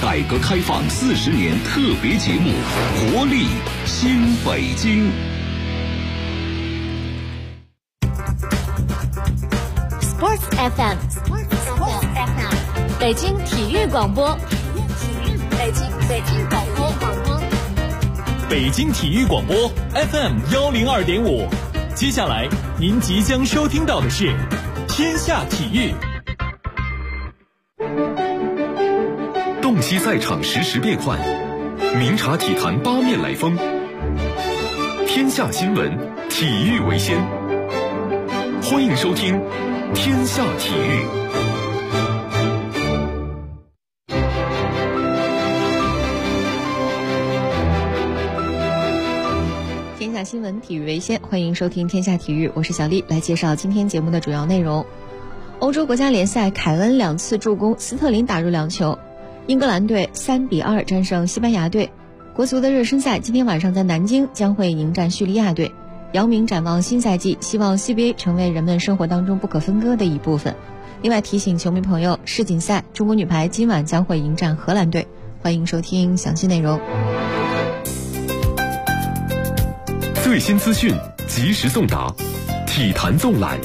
改革开放40年特别节目《活力新北京》。 Sports FM， 北京体育广播，北京广播， 北京体育广播 FM 102.5。接下来您即将收听到的是天下体育。 洞悉赛场实时变幻，明察体坛八面来风。天下新闻，体育为先。欢迎收听天下体育。 天下新闻，体育为先，欢迎收听天下体育，我是小丽，来介绍今天节目的主要内容。欧洲国家联赛，凯恩2次助攻，斯特林打入2球。英格兰队3-2战胜西班牙队。国足的热身赛今天晚上在南京将会迎战叙利亚队。姚明展望新赛季，希望 CBA 成为人们生活当中不可分割的一部分。另外提醒球迷朋友，世锦赛中国女排今晚将会迎战荷兰队。欢迎收听详细内容。 最新资讯及时送达，体坛纵览。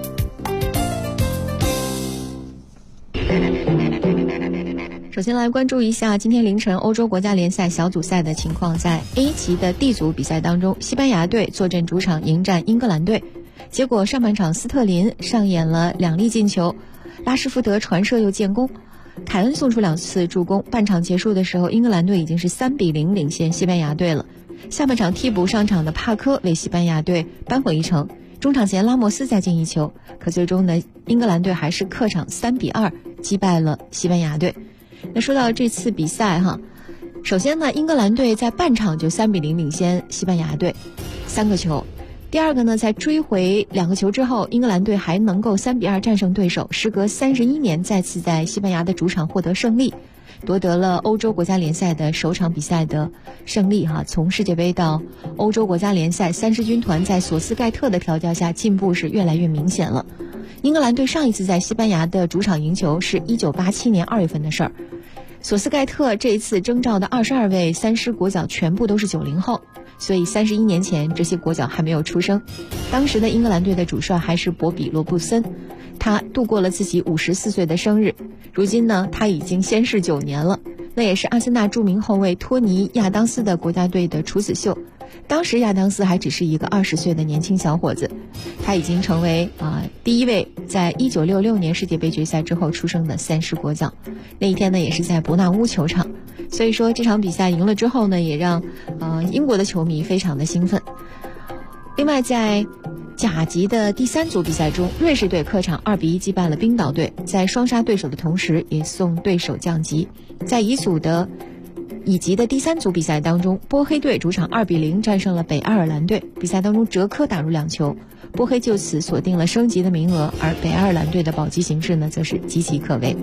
首先来关注一下今天凌晨欧洲国家联赛小组赛的情况。在 A 级的 D 组比赛当中，西班牙队坐镇主场迎战英格兰队。结果上半场斯特林上演了2粒进球，拉什福德传射又建功，凯恩送出2次助攻。半场结束的时候，英格兰队已经是3-0领先西班牙队了。下半场替补上场的帕科为西班牙队扳回一城，中场前拉莫斯再进1球，可最终呢，英格兰队还是客场3-2击败了西班牙队。那说到这次比赛首先呢，英格兰队在半场就3-0领先西班牙队3个球。第二个呢，在追回2个球之后，英格兰队还能够3-2战胜对手，时隔31年再次在西班牙的主场获得胜利，夺得了欧洲国家联赛的首场比赛的胜利从世界杯到欧洲国家联赛，3支军团在索斯盖特的调教下进步是越来越明显了。英格兰队上一次在西班牙的主场赢球是1987年2月份的事儿。索斯盖特这一次征召的22位3狮国脚全部都是90后，所以31年前这些国脚还没有出生。当时的英格兰队的主帅还是博比罗布森，他度过了自己54岁的生日。如今呢，他已经仙逝9年了。那也是阿森纳著名后卫托尼·亚当斯的国家队的处子秀。当时亚当斯还只是一个20岁的年轻小伙子，他已经成为第一位在1966年世界杯决赛之后出生的3狮国脚。那一天呢，也是在伯纳乌球场。所以说这场比赛赢了之后呢，也让英国的球迷非常的兴奋。另外在甲级的第3组比赛中，瑞士队客场2-1击败了冰岛队，在双杀对手的同时也送对手降级。在乙级的第3组比赛当中，波黑队主场2-0战胜了北爱尔兰队，比赛当中哲科打入2球，波黑就此锁定了升级的名额，而北爱尔兰队的保级形势呢，则是岌岌可危。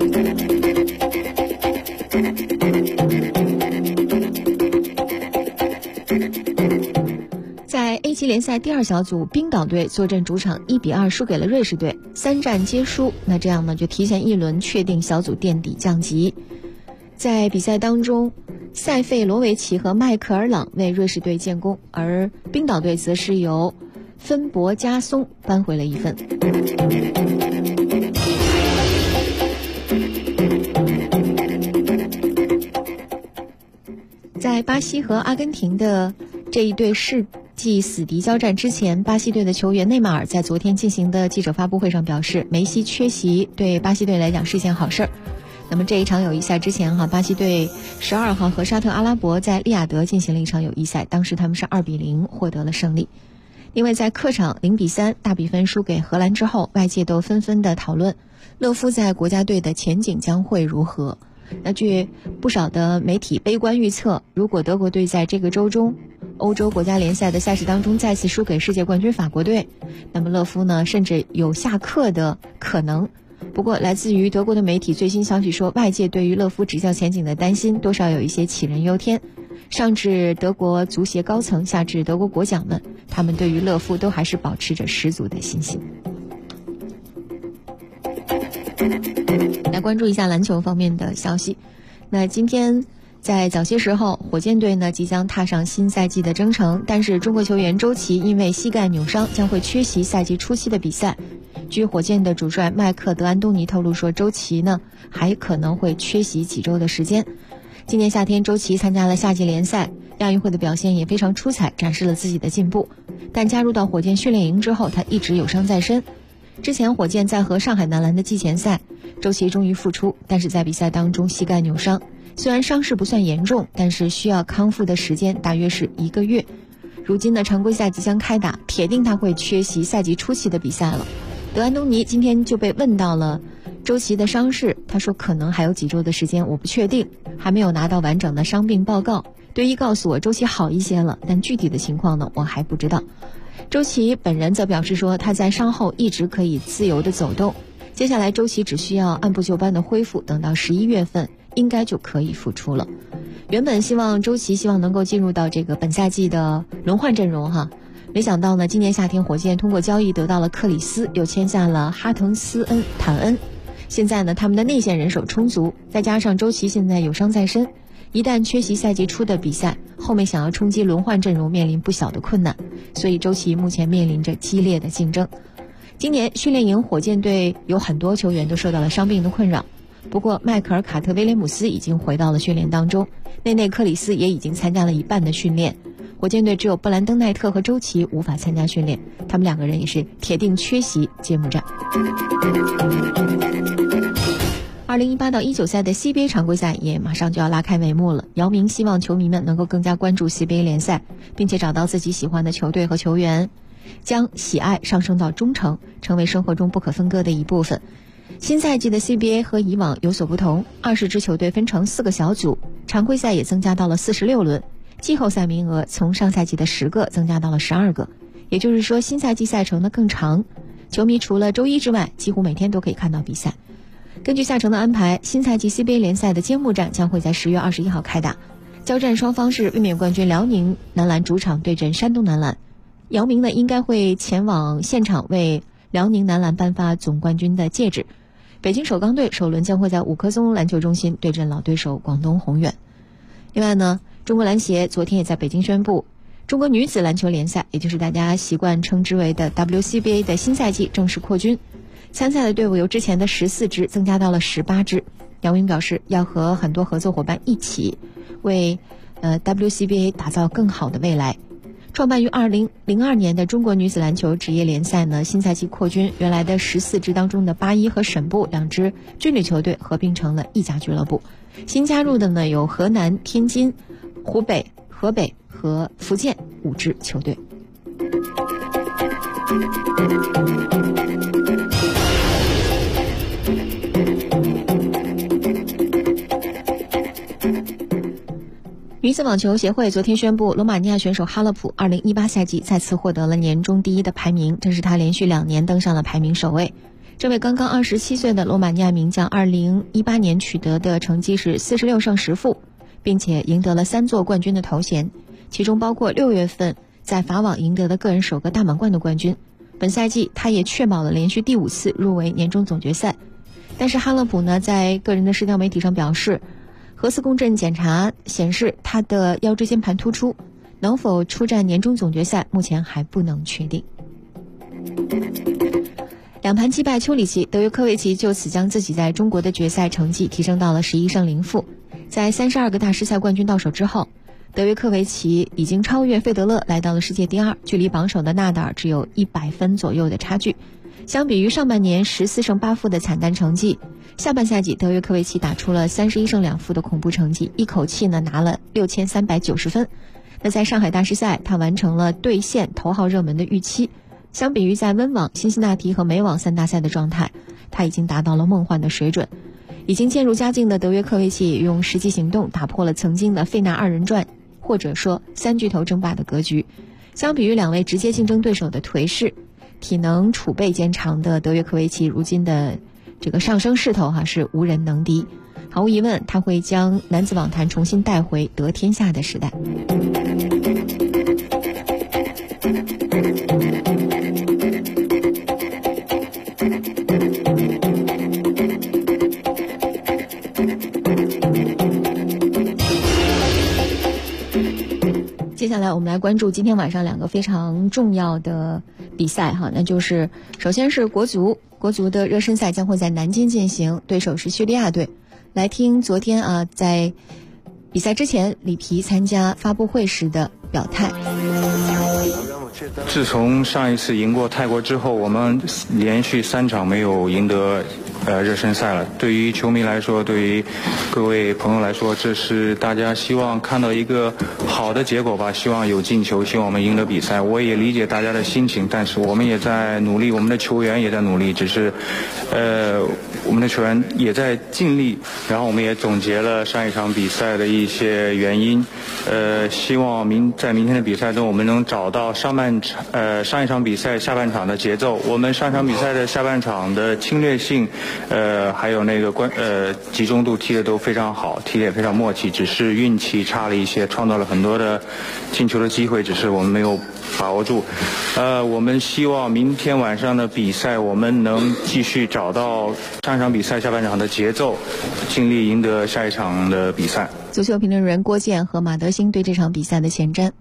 在 A 级联赛第2小组，冰岛队坐镇主场1-2输给了瑞士队，3战皆输，那这样呢就提前1轮确定小组垫底降级。在比赛当中，塞费罗维奇和迈克尔朗为瑞士队建功，而冰岛队则是由芬博加松扳回了1分。在巴西和阿根廷的这一对世纪死敌交战之前，巴西队的球员内马尔在昨天进行的记者发布会上表示，梅西缺席对巴西队来讲是一件好事儿。那么这一场友谊赛之前巴西队12号和沙特阿拉伯在利雅得进行了一场友谊赛，当时他们是2-0获得了胜利。另外在客场0-3大比分输给荷兰之后，外界都纷纷的讨论勒夫在国家队的前景将会如何。那据不少的媒体悲观预测，如果德国队在这个周中欧洲国家联赛的赛事当中再次输给世界冠军法国队，那么勒夫呢甚至有下课的可能。不过来自于德国的媒体最新消息说，外界对于勒夫执教前景的担心多少有一些杞人忧天。上至德国足协高层，下至德国国脚们，他们对于勒夫都还是保持着十足的信心。来关注一下篮球方面的消息。 那今天在早些时候，火箭队呢即将踏上新赛季的征程，但是中国球员周琦因为膝盖扭伤将会缺席赛季初期的比赛。据火箭的主帅麦克德安东尼透露说，周琦呢还可能会缺席几周的时间。今年夏天，周琦参加了夏季联赛，亚运会的表现也非常出彩，展示了自己的进步。但加入到火箭训练营之后，他一直有伤在身。之前火箭在和上海男篮的季前赛，周琦终于复出，但是在比赛当中膝盖扭伤，虽然伤势不算严重，但是需要康复的时间大约是1个月。如今的常规赛即将开打，铁定他会缺席赛季初期的比赛了。德安东尼今天就被问到了周琦的伤势，他说可能还有几周的时间，我不确定，还没有拿到完整的伤病报告。队医告诉我周琦好一些了，但具体的情况呢，我还不知道。周琦本人则表示说，他在伤后一直可以自由的走动，接下来周琦只需要按部就班的恢复，等到11月份应该就可以复出了。原本周琦希望能够进入到这个本赛季的轮换阵容哈，没想到呢，今年夏天火箭通过交易得到了克里斯，又签下了哈滕斯恩、坦恩。现在呢，他们的内线人手充足，再加上周琦现在有伤在身，一旦缺席赛季初的比赛，后面想要冲击轮换阵容面临不小的困难，所以周琦目前面临着激烈的竞争。今年训练营火箭队有很多球员都受到了伤病的困扰，不过迈克尔·卡特威廉姆斯已经回到了训练当中，内内克里斯也已经参加了一半的训练。火箭队只有布兰登奈特和周琦无法参加训练，他们2个人也是铁定缺席揭幕战。2018到19赛的 CBA 常规赛也马上就要拉开帷幕了，姚明希望球迷们能够更加关注 CBA 联赛，并且找到自己喜欢的球队和球员，将喜爱上升到忠诚，成为生活中不可分割的一部分。新赛季的 CBA 和以往有所不同，20支球队分成4个小组，常规赛也增加到了46轮，季后赛名额从上赛季的10个增加到了12个，也就是说新赛季赛程呢更长，球迷除了周一之外，几乎每天都可以看到比赛。根据赛程的安排，新赛季 CBA 联赛的揭幕战将会在10月21号开打，交战双方是卫冕冠军辽宁男篮主场对阵山东男篮。姚明呢应该会前往现场为辽宁男篮颁发总冠军的戒指。北京首钢队首轮将会在5棵松篮球中心对阵老对手广东宏远。另外呢，中国篮协昨天也在北京宣布，中国女子篮球联赛，也就是大家习惯称之为的 WCBA 的新赛季正式扩军，参赛的队伍由之前的14支增加到了18支。姚明表示要和很多合作伙伴一起为WCBA 打造更好的未来。创办于2002年的中国女子篮球职业联赛呢，新赛季扩军，原来的14支当中的八一和沈部2支军旅球队合并成了一家俱乐部。新加入的呢有河南、天津、湖北、河北和福建5支球队。女子网球协会昨天宣布，罗马尼亚选手哈勒普2018赛季再次获得了年终第一的排名，这是她连续2年登上了排名首位。这位刚刚27岁的罗马尼亚名将2018年取得的成绩是46胜10负，并且赢得了3座冠军的头衔，其中包括6月份在法网赢得的个人首个大满贯的冠军。本赛季她也确保了连续第5次入围年终总决赛。但是哈勒普呢在个人的社交媒体上表示，核磁共振检查显示他的腰椎间盘突出，能否出战年终总决赛目前还不能确定。2盘击败丘里奇，德约科维奇就此将自己在中国的决赛成绩提升到了11胜0负。在32个大师赛冠军到手之后，德约科维奇已经超越费德勒，来到了世界第2，距离榜首的纳达尔只有100分左右的差距。相比于上半年14胜8负的惨淡成绩，下半赛季德约科维奇打出了31胜2负的恐怖成绩，一口气呢拿了6390分。那在上海大师赛，他完成了兑现头号热门的预期。相比于在温网、辛辛那提和美网3大赛的状态，他已经达到了梦幻的水准。已经渐入佳境的德约科维奇也用实际行动打破了曾经的费纳2人转，或者说3巨头争霸的格局。相比于2位直接竞争对手的颓势，体能储备坚强的德约科维奇如今的这个上升势头是无人能敌。毫无疑问，他会将男子网坛重新带回得天下的时代。 接下来我们来关注今天晚上2个非常重要的比赛哈，那就是首先是国足的热身赛将会在南京进行，对手是叙利亚队。来听昨天在比赛之前里皮参加发布会时的表态。 自从上一次赢过泰国之后，我们连续3场没有赢得热身赛了。对于球迷来说，对于各位朋友来说，这是大家希望看到一个好的结果吧，希望有进球，希望我们赢得比赛。我也理解大家的心情，但是我们也在努力，我们的球员也在努力，只是我们的球员也在尽力，然后我们也总结了上一场比赛的一些原因，希望在明天的比赛中我们能找到上一场比赛下半场的节奏。我们上一场比赛的下半场的侵略性，还有那个集中度踢得都非常好，踢得也非常默契，只是运气差了一些，创造了很多的进球的机会，只是我们没有把握住。我们希望明天晚上的比赛我们能继续找到上一场比赛下半场的节奏，尽力赢得下一场的比赛。 足球评论人郭健和马德兴对这场比赛的前瞻。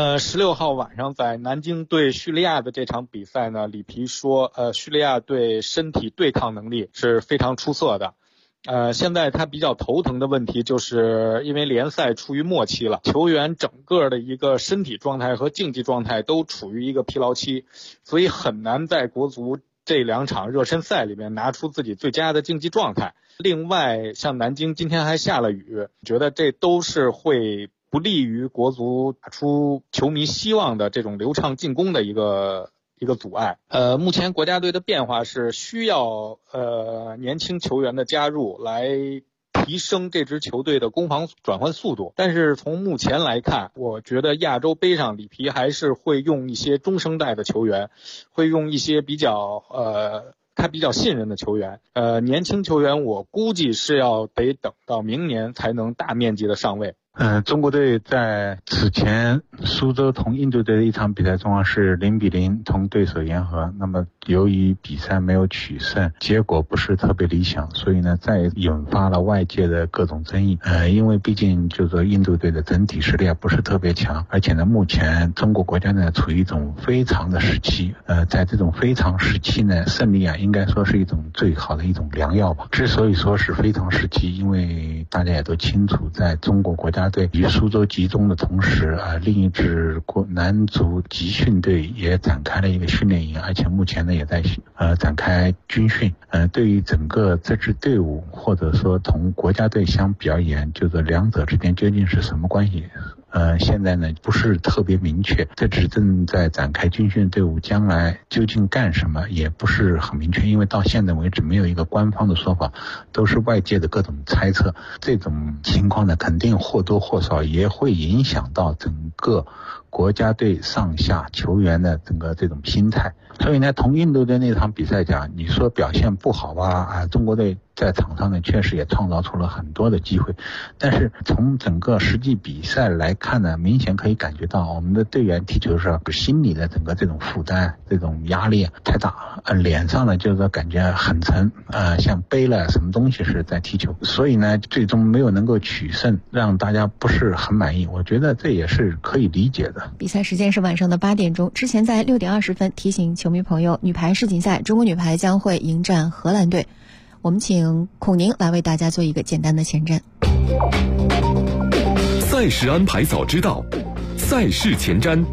16号晚上在南京对叙利亚的这场比赛呢，里皮说，叙利亚队身体对抗能力是非常出色的。现在他比较头疼的问题就是因为联赛处于末期了，球员整个的一个身体状态和竞技状态都处于一个疲劳期，所以很难在国足这2场热身赛里面拿出自己最佳的竞技状态。另外，像南京今天还下了雨，觉得这都是会不利于国足打出球迷希望的这种流畅进攻的一个阻碍。目前国家队的变化是需要年轻球员的加入来提升这支球队的攻防转换速度，但是从目前来看，我觉得亚洲杯上里皮还是会用一些中生代的球员，会用一些他比较信任的球员，年轻球员我估计是要得等到明年才能大面积的上位。 中国队在此前苏州同印度队的一场比赛中是0-0同对手言和，那么由于比赛没有取胜，结果不是特别理想，所以呢再引发了外界的各种争议。因为毕竟就是说印度队的整体实力不是特别强，而且呢目前中国国家呢处于一种非常的时期，在这种非常时期呢，胜利应该说是一种最好的一种良药吧。之所以说是非常时期，因为大家也都清楚，在中国国家队于苏州集中的同时，另一支男足集训队也展开了一个训练营，而且目前呢也在展开军训。对于整个这支队伍或者说同国家队相比而言，就是两者之间究竟是什么关系？现在呢不是特别明确，这支正在展开军训队伍将来究竟干什么也不是很明确，因为到现在为止没有一个官方的说法，都是外界的各种猜测。这种情况呢肯定或多或少也会影响到整个国家队上下球员的整个这种心态。所以呢同印度队那场比赛讲，你说表现不好吧，中国队在场上呢确实也创造出了很多的机会，但是从整个实际比赛来看呢，明显可以感觉到我们的队员踢球时心理的整个这种负担这种压力太大，脸上呢就是说感觉很沉，像背了什么东西似的在踢球，所以呢最终没有能够取胜，让大家不是很满意，我觉得这也是可以理解的。 比赛时间是晚上的8点钟，之前在6点20分提醒球迷朋友，女排世锦赛中国女排将会迎战荷兰队。我们请孔宁来为大家做一个简单的前瞻。 赛事安排早知道，赛事前瞻。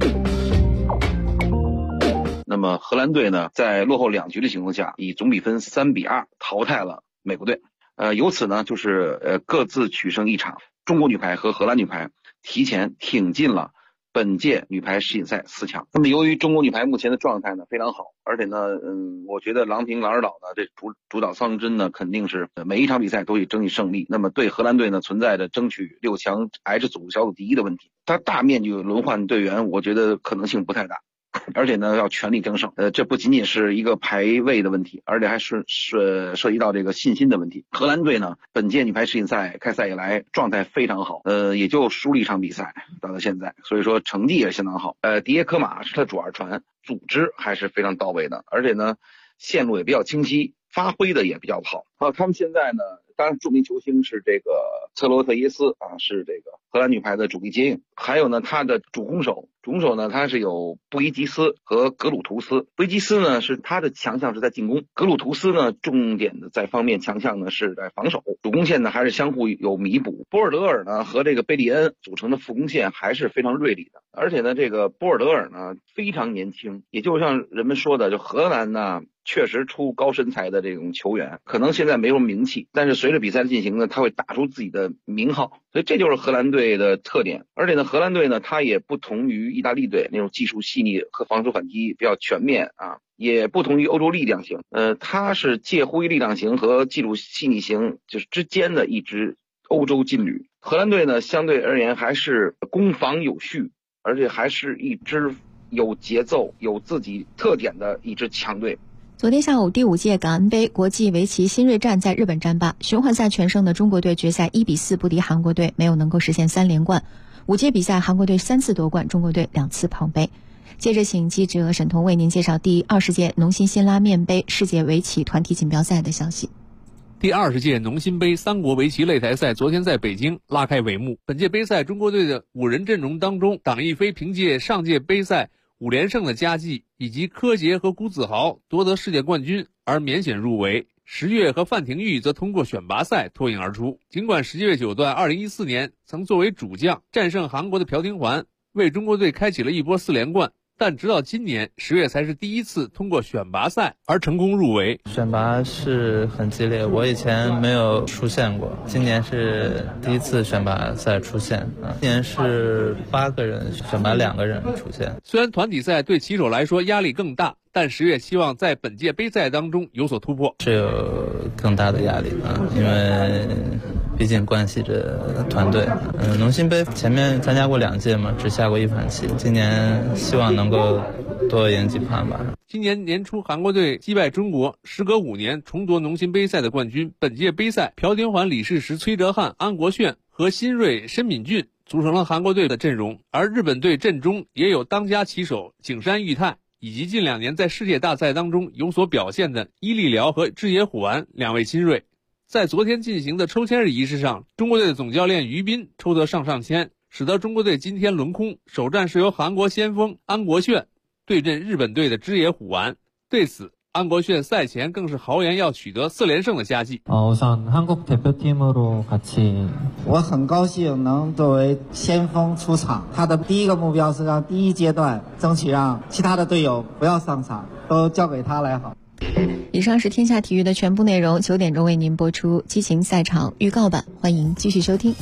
那么荷兰队呢，在落后2局的情况下，以总比分3-2淘汰了美国队。由此呢，就是各自取胜一场。中国女排和荷兰女排提前挺进了本届女排世锦赛4强。那么由于中国女排目前的状态呢非常好，而且呢我觉得郎平郎指导呢这主导方针呢肯定是每一场比赛都以争取胜利。那么对荷兰队呢存在着争取6强 H 组小组第1的问题，他大面积轮换队员我觉得可能性不太大，而且呢要全力争胜。这不仅仅是一个排位的问题，而且还是涉及到这个信心的问题。荷兰队呢本届女排世锦赛开赛以来状态非常好，也就输了1场比赛到现在，所以说成绩也相当好。迪耶科马是他主二传，组织还是非常到位的，而且呢线路也比较清晰，发挥的也比较好。他们现在呢当然著名球星是这个策罗特耶斯是这个荷兰女排的主力接应。还有呢，她的主攻手呢，她是有布伊吉斯和格鲁图斯。布伊吉斯呢是她的强项是在进攻，格鲁图斯呢重点的在方面强项呢是在防守，主攻线呢还是相互有弥补。波尔德尔呢和这个贝利恩组成的副攻线还是非常锐利的，而且呢这个波尔德尔呢非常年轻，也就像人们说的，就荷兰呢确实出高身材的这种球员，可能现在没有名气，但是随着比赛的进行呢，他会打出自己的名号，所以这就是荷兰队的特点。而且呢，荷兰队呢，它也不同于意大利队那种技术细腻和防守反击比较全面啊，也不同于欧洲力量型，它是介乎于力量型和技术细腻型就是之间的一支欧洲劲旅。荷兰队呢，相对而言还是攻防有序，而且还是一支有节奏、有自己特点的一支强队。 昨天下午，第5届感恩杯国际围棋新锐战在日本战罢，循环赛全胜的中国队决赛1-4不敌韩国队，没有能够实现3连冠。5届比赛，韩国队3次夺冠，中国队2次捧杯。接着，请记者沈彤为您介绍第20届农心辛拉面杯世界围棋团体锦标赛的消息。 第20届农心杯3国围棋擂台赛昨天在北京拉开帷幕。本届杯赛，中国队的5人阵容当中，党亦菲凭借上届杯赛5连胜的佳绩，以及柯洁和谷子豪夺得世界冠军而免选入围。石跃和范廷钰则通过选拔赛脱颖而出。尽管石跃九段2014年曾作为主将战胜韩国的朴廷桓，为中国队开启了一波4连冠，但直到今年，石跃才是第一次通过选拔赛而成功入围。 选拔是很激烈，我以前没有出现过，今年是第一次选拔赛出现。今年是8个人选拔2个人出现。 虽然团体赛对棋手来说压力更大，但石跃希望在本届杯赛当中有所突破。 是有更大的压力因为毕竟关系着团队。农心杯前面参加过2届嘛，只下过1盘棋，今年希望能够多赢几盘吧。 今年年初韩国队击败中国，时隔5年重夺农心杯赛的冠军。本届杯赛，朴廷桓、李世石、崔哲瀚、安国炫和辛睿、申敏俊组成了韩国队的阵容，而日本队阵中也有当家棋手景山裕太，以及近2年在世界大赛当中有所表现的伊利辽和志野虎丸2位新锐。在昨天进行的抽签日仪式上，中国队的总教练于斌抽得上签，使得中国队今天轮空，首战是由韩国先锋安国炫对阵日本队的志野虎丸。对此，安国炫赛前更是豪言要取得4连胜的佳绩。 我很高兴能作为先锋出场，他的第一个目标是让第一阶段争取让其他的队友不要上场，都交给他来好。 以上是天下体育的全部内容，9点钟为您播出激情赛场预告版，欢迎继续收听。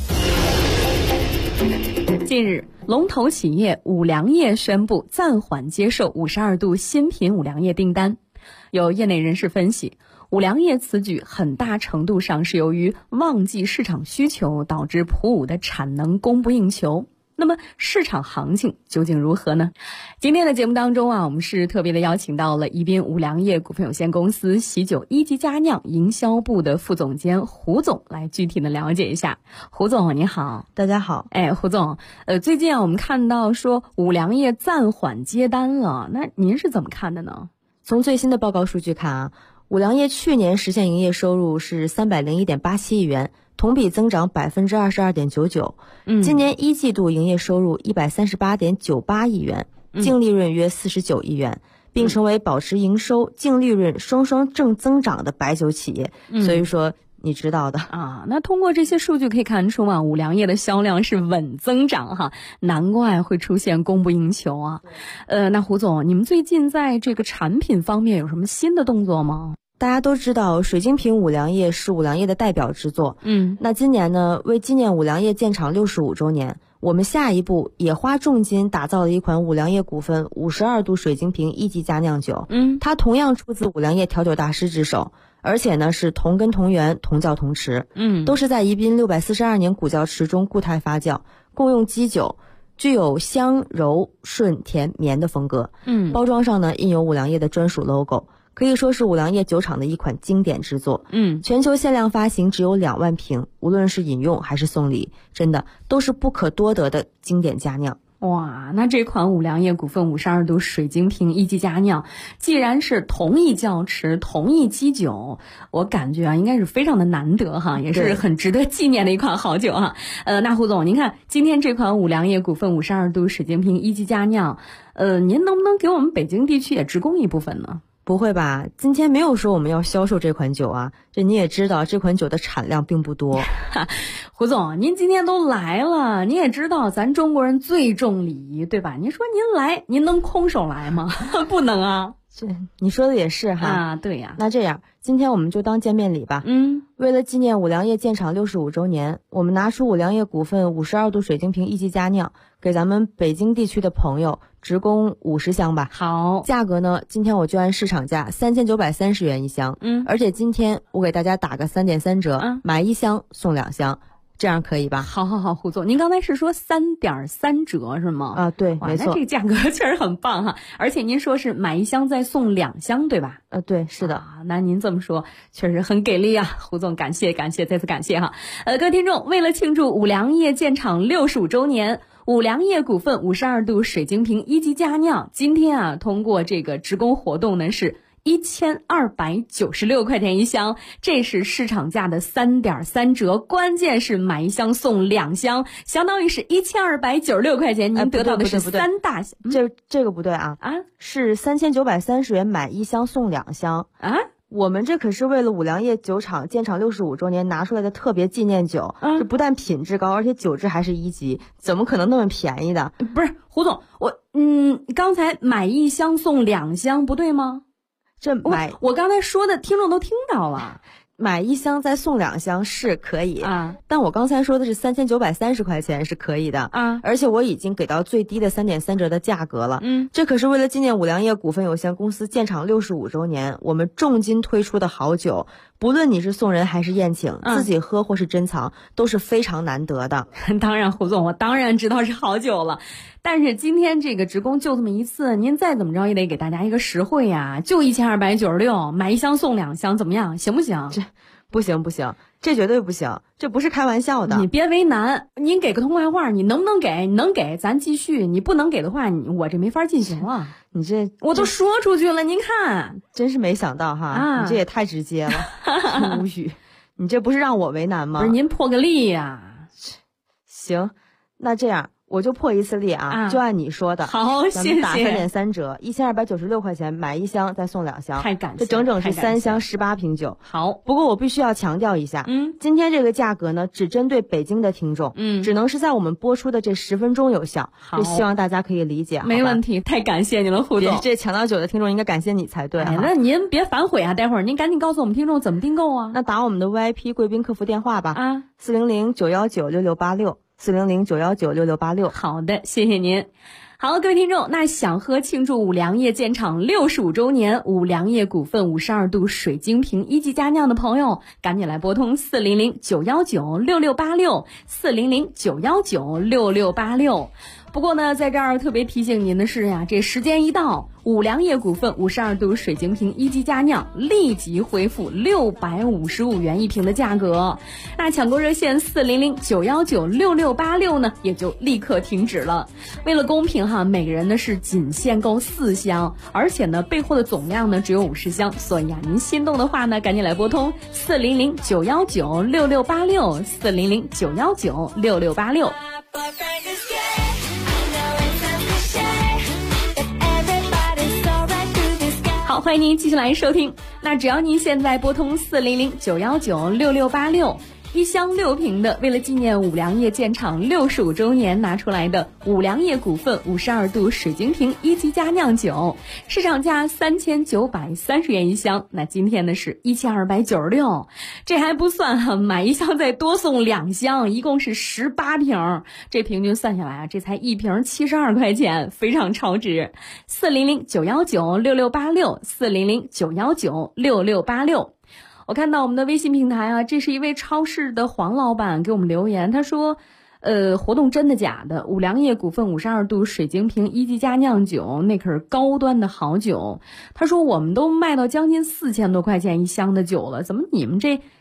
近日，龙头企业五粮液宣布暂缓接受52度新品五粮液订单。有业内人士分析，五粮液此举很大程度上是由于旺季市场需求导致普五的产能供不应求。那么市场行情究竟如何呢？今天的节目当中我们是特别的邀请到了宜宾五粮液股份有限公司喜酒一级佳酿营销部的副总监胡总来具体的了解一下。胡总你好。 大家好。 胡总，最近我们看到说五粮液暂缓接单了，那您是怎么看的呢？ 从最新的报告数据看五粮液去年实现营业收入是301.87亿元，同比增长22.99%。今年一季度营业收入138.98亿元，净利润约49亿元，并成为保持营收、净利润双双正增长的白酒企业。所以说你知道的那通过这些数据可以看出五粮液的销量是稳增长哈，难怪会出现供不应求啊。那胡总，你们最近在这个产品方面有什么新的动作吗？ 大家都知道水晶瓶五粮液是五粮液的代表之作。那今年呢，为纪念五粮液建厂65周年，我们下一步也花重金打造了一款五粮液股份52度水晶瓶一级佳酿酒。它同样出自五粮液调酒大师之手，而且呢是同根同源同窖同池。都是在宜宾642年古窖池中固态发酵，共用基酒，具有香柔顺甜绵的风格。包装上呢印有五粮液的专属 logo，可以说是五粮液酒厂的一款经典之作。全球限量发行只有2万瓶，无论是饮用还是送礼，真的都是不可多得的经典佳酿。 哇，那这款五粮液股份52度水晶瓶一级佳酿，既然是同一窖池、同一基酒，我感觉啊，应该是非常的难得哈，也是很值得纪念的一款好酒哈。那胡总，您看今天这款五粮液股份52度水晶瓶一级佳酿，您能不能给我们北京地区也直供一部分呢？ 不会吧，今天没有说我们要销售这款酒啊，这你也知道这款酒的产量并不多。 胡总，您今天都来了，你也知道咱中国人最重礼仪，对吧？您说您来，您能空手来吗？不能啊。 这你说的也是哈。 啊，对呀。 那这样，今天我们就当见面礼吧。为了纪念五粮液建厂65周年，我们拿出五粮液股份52度水晶瓶一级佳酿，给咱们北京地区的朋友直供50箱吧。 好， 价格呢，今天我就按市场价3930元一箱。而且今天我给大家打个3.3折，买1箱送2箱。这样可以吧？ 好，胡总，您刚才是说3.3折是吗？ 啊，对，没错。 那这个价格确实很棒哈，而且您说是买1箱再送2箱，对吧？ 对，是的。 那您这么说确实很给力啊，胡总，感谢，再次感谢哈。各位听众，为了庆祝五粮液建厂65周年，五粮液股份52度水晶瓶一级佳酿，今天啊，通过这个直供活动呢是1296块钱一箱，这是市场价的3.3折，关键是买1箱送2箱，相当于是1296块钱，您得到的是3大箱。 这个不对啊，是3930元买1箱送2箱啊。 我们这可是为了五粮液酒厂建厂65周年拿出来的特别纪念酒，这不但品质高，而且酒质还是1级，怎么可能那么便宜的？ 不是，胡总，刚才买1箱送2箱不对吗？我刚才说的听众都听到了， 买1箱再送2箱是可以啊，但我刚才说的是3930块钱是可以的啊，而且我已经给到最低的3.3折的价格了。这可是为了纪念五粮液股份有限公司建厂65周年，我们重金推出的好酒，不论你是送人还是宴请，自己喝或是珍藏，都是非常难得的。 当然，胡总，我当然知道是好酒了。但是今天这个直供就这么一次，您再怎么着也得给大家一个实惠呀，就1296，买1箱送2箱，怎么样？行不行？ 这不行，这绝对不行，这不是开玩笑的。 你别为难，您给个痛快话，你能不能给？你能给咱继续，你不能给的话，我这没法进行了。 你这我都说出去了，您看， 真是没想到哈，你这也太直接了，无语。你这不是让我为难吗？ 不是，您破个例呀。 行，那这样。我就破一次例啊，就按你说的。 好，谢谢。 打3.3折，1296块钱买1箱再送2箱， 太感谢。 这整整是3箱18瓶酒。 好， 不过我必须要强调一下，今天这个价格呢，只针对北京的听众，只能是在我们播出的这10分钟有效。 好， 希望大家可以理解。 没问题，太感谢你了，胡总。 这抢到酒的听众应该感谢你才对。 那您别反悔啊，待会儿您赶紧告诉我们听众怎么订购啊。 那打我们的 VIP 贵宾客服电话吧，400-919-6686。400-919-6686。 好的，谢谢您。好，各位听众，那想喝庆祝五粮液建厂65周年五粮液股份52度水晶瓶一级佳酿的朋友，赶紧来拨通400-919-6686 400-919-6686。不过呢，在这儿特别提醒您的是呀，这时间一到，五粮液股份52度水晶瓶一级佳酿立即恢复655元一瓶的价格。那抢购热线400-919-6686呢，也就立刻停止了。为了公平哈，每个人呢是仅限购4箱，而且呢备货的总量呢只有50箱，所以啊，您心动的话呢，赶紧来拨通400-919-6686 400-919-6686。好，欢迎您继续来收听。那只要您现在拨通400-919-6686，一箱6瓶的，为了纪念五粮液建厂65周年拿出来的五粮液股份52度水晶瓶一级佳酿酒，市场价3930元一箱，那今天呢是1296，这还不算哈，买1箱再多送2箱，一共是18瓶，这平均算下来啊，这才1瓶72块钱，非常超值。400-919-6686 400-919-6686。我看到我们的微信平台啊，这是一位超市的黄老板给我们留言，他说活动真的假的？五粮液股份52度水晶瓶一级佳酿酒，那可是高端的好酒。他说我们都卖到将近4000多块钱一箱的酒了，怎么你们这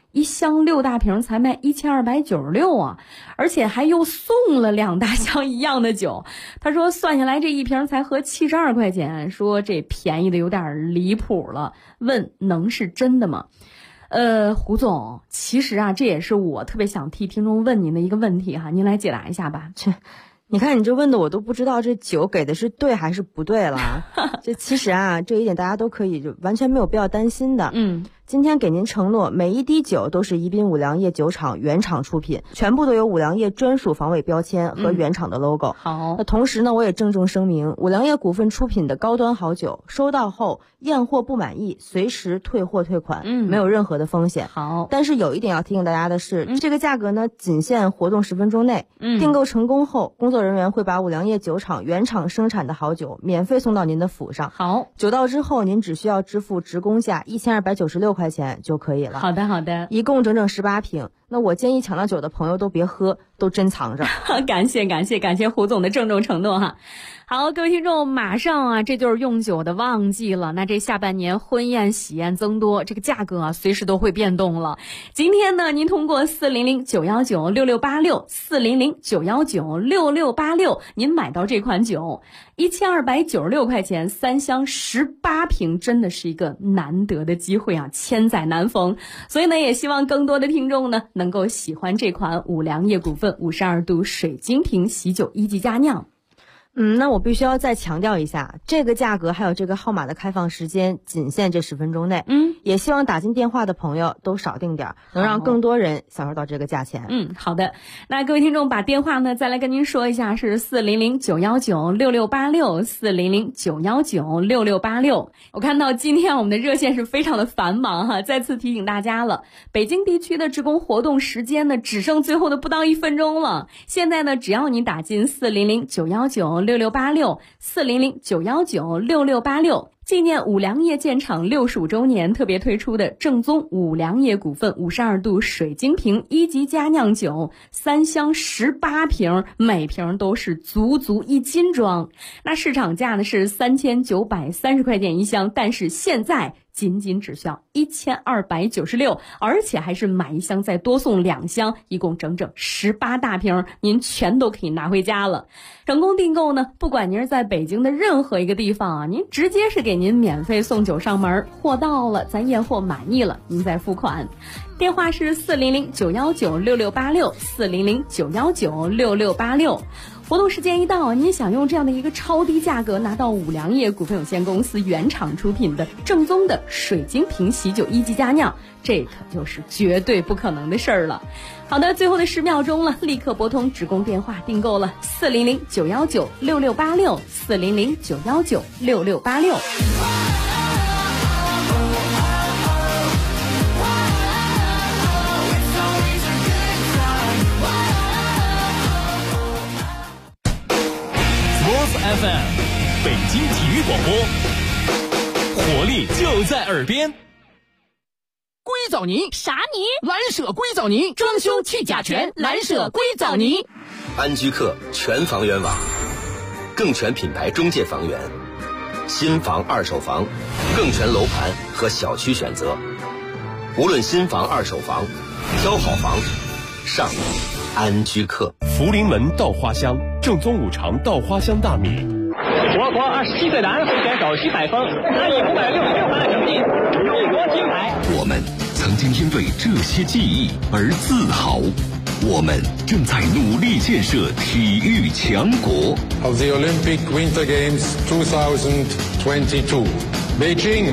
一箱6大瓶才卖1296啊，而且还又送了2大箱一样的酒。他说算下来这一瓶才合72块钱，说这便宜的有点离谱了，问能是真的吗？胡总，其实啊，这也是我特别想替听众问您的一个问题哈，您来解答一下吧。 你看你这问的我都不知道这酒给的是对还是不对了。这其实啊，这一点大家都可以就完全没有必要担心的。今天给您承诺，每一滴酒都是宜宾五粮液酒厂原厂出品，全部都有五粮液专属防伪标签和原厂的 logo。 好， 那同时呢，我也郑重声明，五粮液股份出品的高端好酒，收到后验货不满意，随时退货退款，没有任何的风险。 好， 但是有一点要提醒大家的是，这个价格呢，仅限活动10分钟内。订购成功后，工作人员会把五粮液酒厂原厂生产的好酒免费送到您的府上。 好， 酒到之后，您只需要支付职工价1296块钱就可以了。 好的，好的， 一共整整18瓶。那我建议抢到酒的朋友都别喝，都珍藏着。 感谢胡总的郑重承诺哈。好，各位听众，马上啊，这就是用酒的旺季了。那这下半年婚宴喜宴增多，这个价格啊，随时都会变动了。今天呢，您通过400-919-6686，400-919-6686，您买到这款酒，1296块钱，3箱18瓶，真的是一个难得的机会啊，千载难逢。所以呢，也希望更多的听众呢，能够喜欢这款五粮液股份52度水晶瓶喜酒1级佳酿。 那我必须要再强调一下，这个价格还有这个号码的开放时间仅限这10分钟内。也希望打进电话的朋友都少订点，能让更多人享受到这个价钱。 好的。那各位听众把电话呢再来跟您说一下，是400-919-6686，400-919-6686。我看到今天我们的热线是非常的繁忙哈，再次提醒大家了，北京地区的职工活动时间呢只剩最后的不到1分钟了。现在呢，只要你打进400-919-6686，400-919-6686，纪念五粮液建厂65周年特别推出的正宗五粮液股份52度水晶瓶1级佳酿酒，3箱18瓶，每瓶都是足1斤装。那市场价呢是3930块钱一箱，但是现在仅只需要1296，而且还是买一箱再多送2箱，一共整整18大瓶，您全都可以拿回家了。成功订购呢，不管您是在北京的任何一个地方啊，您直接是给您免费送酒上门，货到了咱验货满意了，您再付款。电话是400-919-6686，400-919-6686。活动时间一到，您想用这样的一个超低价格拿到五粮液股份有限公司原厂出品的正宗的水晶瓶喜酒1级佳酿，这可就是绝对不可能的事儿了。好的，最后的10秒钟了，立刻拨通职工电话订购了，400-919-6686， 400-919-6686。 FM 北京体育广播，活力就在耳边。 硅藻泥啥泥？ 蓝舍硅藻泥，装修去甲醛，蓝舍硅藻泥。 安居客全房源网，更全品牌中介房源，新房二手房，更全楼盘和小区选择。无论新房二手房，挑好房上安居客。 福临门稻花香，正宗五常稻花香大米。 我国27岁男会选手徐海峰，他以566分的成绩荣获金牌。 我们曾经因为这些记忆而自豪，我们正在努力建设体育强国。 Of the Olympic Winter Games 2022, Beijing。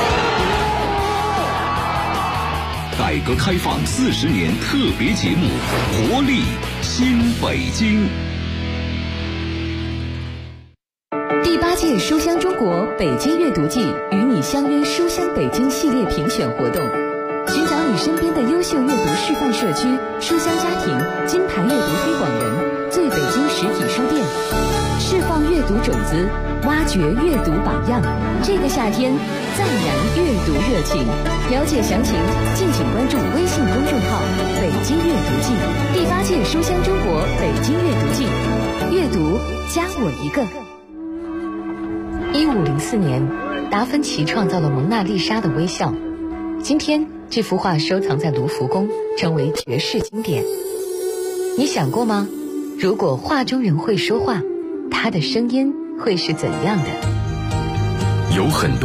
改革开放40年特别节目，活力新北京。 第8届书香中国北京阅读季与你相约书香北京系列评选活动，寻找你身边的优秀阅读示范社区、书香家庭、金牌阅读推广人、最北京实体书店，释放阅读种子，挖掘阅读榜样。这个夏天赞扬阅读热情，了解详情敬请关注微信公众号北京阅读季。第8届书香中国北京阅读季，阅读加我一个。1504年，达芬奇创造了蒙娜丽莎的微笑。今天这幅画收藏在卢浮宫，成为绝世经典。你想过吗？如果画中人会说话，他的声音会是怎样的？ 有很多